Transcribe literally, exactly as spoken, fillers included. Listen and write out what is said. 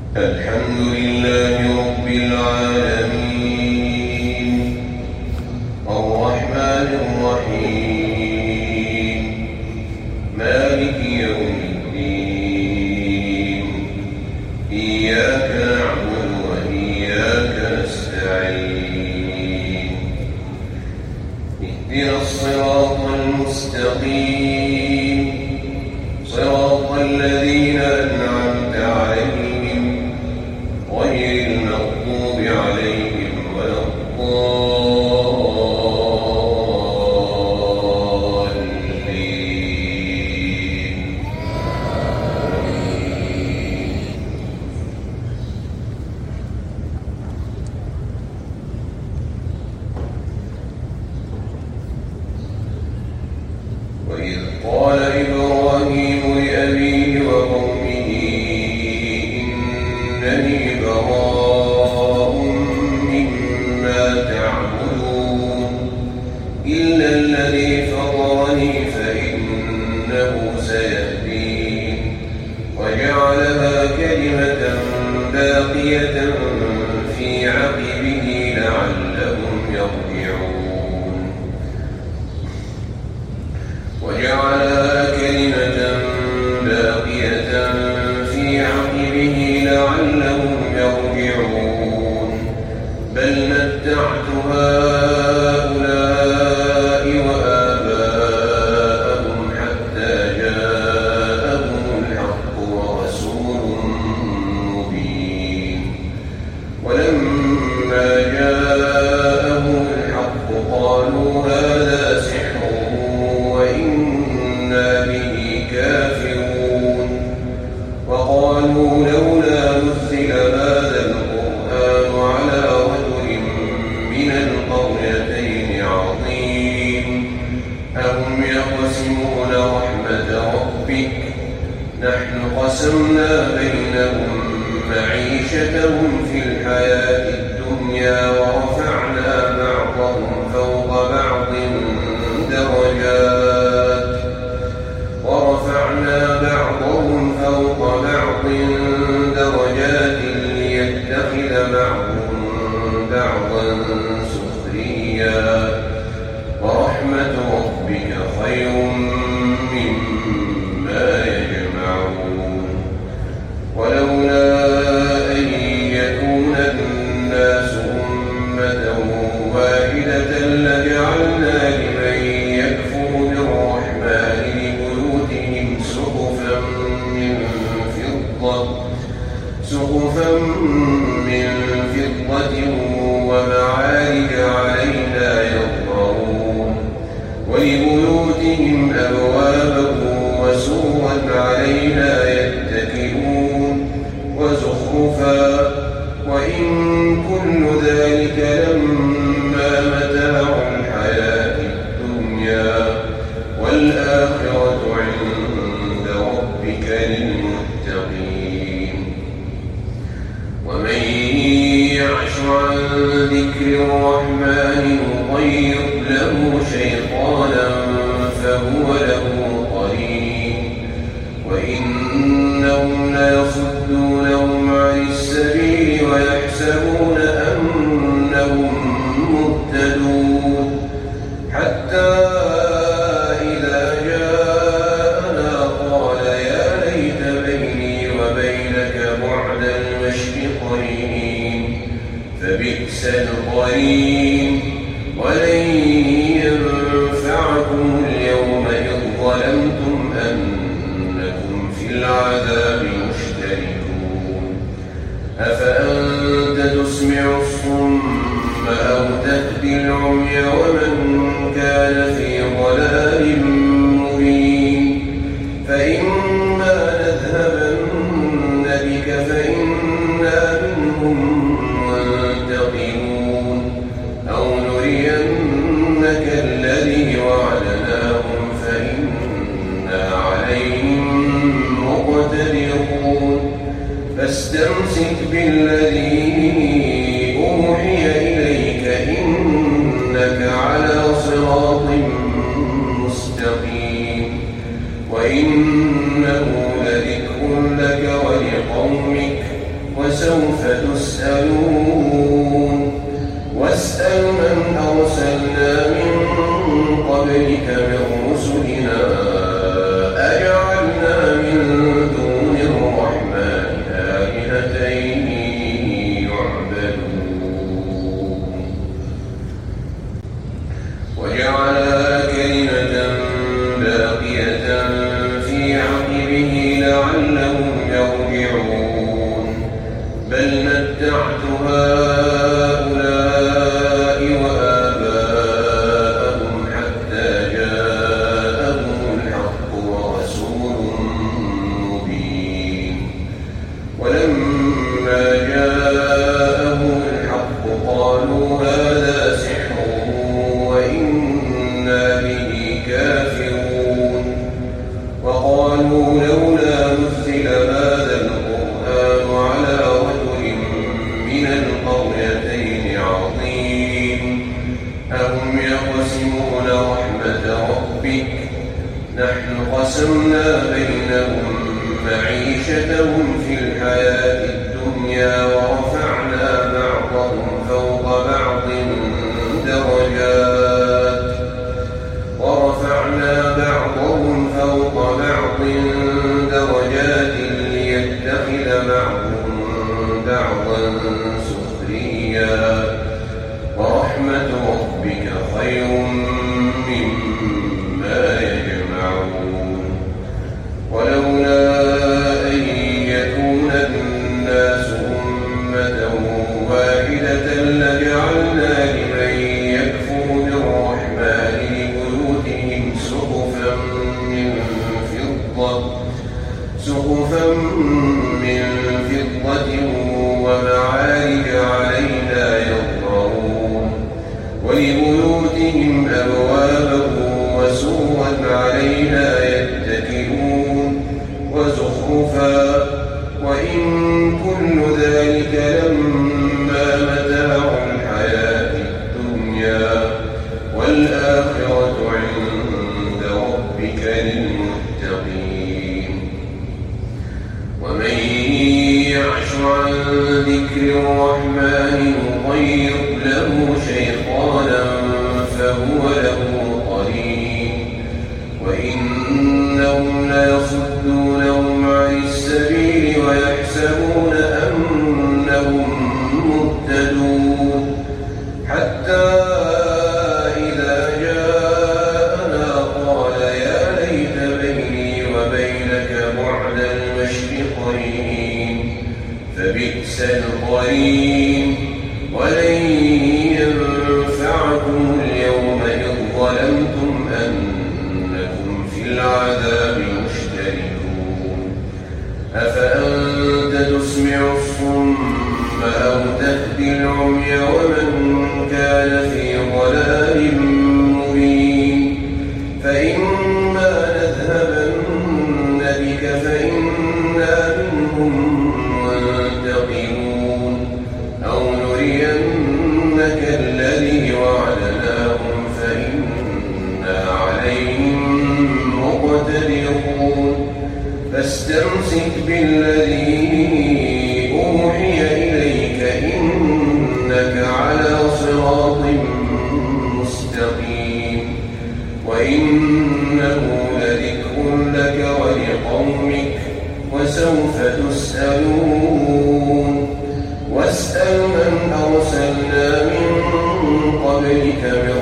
الحمد لله رب العالمين الرحمن الرحيم مالك يوم الدين إياك نعبد وإياك نستعين اهدنا الصراط المستقيم صراط الذين أنعمت عليهم غير المغضوب عليهم ولا الضالين. وإذ قال إبراهيم لأبيه وقومه إنني براء مما تعبدون إلا الذي فطرني فإنه سيهدين وجعلها كلمة باقية في عقبه لعلهم يرجعون وجعلها كلمة باقية في عقبه لعلهم يرجعون بل متعت هؤلاء وآباءهم حتى جاءهم الحق ورسول مبين ولما جاءهم الحق قالوا هذا سحر وإنا به كافرون وقالوا لولا نزل هذا القرآن على رجل من القريتين عظيم أهم يقسمون رحمة ربك نحن قسمنا بينهم معيشتهم في الحياة الدنيا ورفعنا بعضهم فوق بعض درجات ورفعنا بعضهم فوق بعض درجات ليتخذ بعضهم بعضا سخريا ورحمة ربك خير مما يجمعون ولولا أن يكون الناس أمة واحدة لجعلنا لمن يكفر بالرحمن لبيوتهم سقفا من فضة سقفا من فضة ومعارج عليها يظهرون ولبيوتهم أبوابا وسورا عليها يتكئون وزخرفا وإن كل ذلك لما متاع الحياة الدنيا والآخرة عند ربك للمتقين ومن يعش عن ذكر الرحمن نقيض له شيطانا فهو له قرين وإنهم ليصدونهم عن السبيل ويحسبون أنهم مهتدون حتى إذا جاءنا قال يا ليت بيني وبينك بعد المشرقين فبئس القرين ولن ينفعكم اليوم إذ ظلمتم أنكم في العذاب مشتركون أفأنت تسمع الصم أو تهدي العمي ومن كان في ضلال مبين فإما نذهبن بك فإنا منهم منتقمون أو نرينك الذي وعدناهم فإنا عليهم مقتدرون فاستمسك بالذي أوحي إليك إنك على صراط مستقيم وإنه لذكر لك ولقومك وسوف تسألون واسأل من أرسلنا من قبلك من رسلنا أجعلنا من دون الرحمن آلهة يعبدون وجعلها كلمة باقية في عقبه لعلهم يرجعون بل متعت هؤلاء وآباءهم حتى جاءهم الحق ورسول مبين ولما جاءهم الحق قالوا هذا سحر وإنا به كافرون وقالوا لولا نزل هذا القرآن على رجل من القريتين عظيم أهم يقسمون رحمة ربك نحن قسمنا بينهم معيشتهم في الحياة الدنيا ورفعنا بعضهم فوق بعض درجات ورفعنا بعضهم فوق بعض درجات ليتخذ بعضهم بعضا سخريا ورحمة ربك خير مما يجمعون ولولا أن يكون الناس أمة واحدة لجعلنا لمن يكفر بالرحمن لبيوتهم سقفا من فضة سقفا من فضة ومعارج عليها يظهرون ولبيوتهم أبوابا وسورا عليها يتكئون وزخرفا وإن كل ذلك لما متاع الحياة الدنيا والآخرة عند ربك للمتقين ومن يعش عن ذكر الرحمن نقيض له شيطانا فهو له قرين وإنهم ليصدونهم عن السبيل ويحسبون أنهم مهتدون حتى إذا جاءنا قال يا ليت بيني وبينك بعد المشرقين فبئس القرين ولن ينفعكم اليوم إذ ظلمتم أنكم في العذاب مشتركون أفأنت تسمع الصم أو تهدي العمي ومن كان في ضلال مبين فإما نذهبن بك فإنا منهم منتقمون أو نرينك الذي وعدناهم فإنا عليهم مقتدرون فاستمسك بالذي أوحي إليك إنك على صراط مستقيم وإنه لذكر لك ولقومك وسوف تسألون واسأل من أرسلنا من قبلك من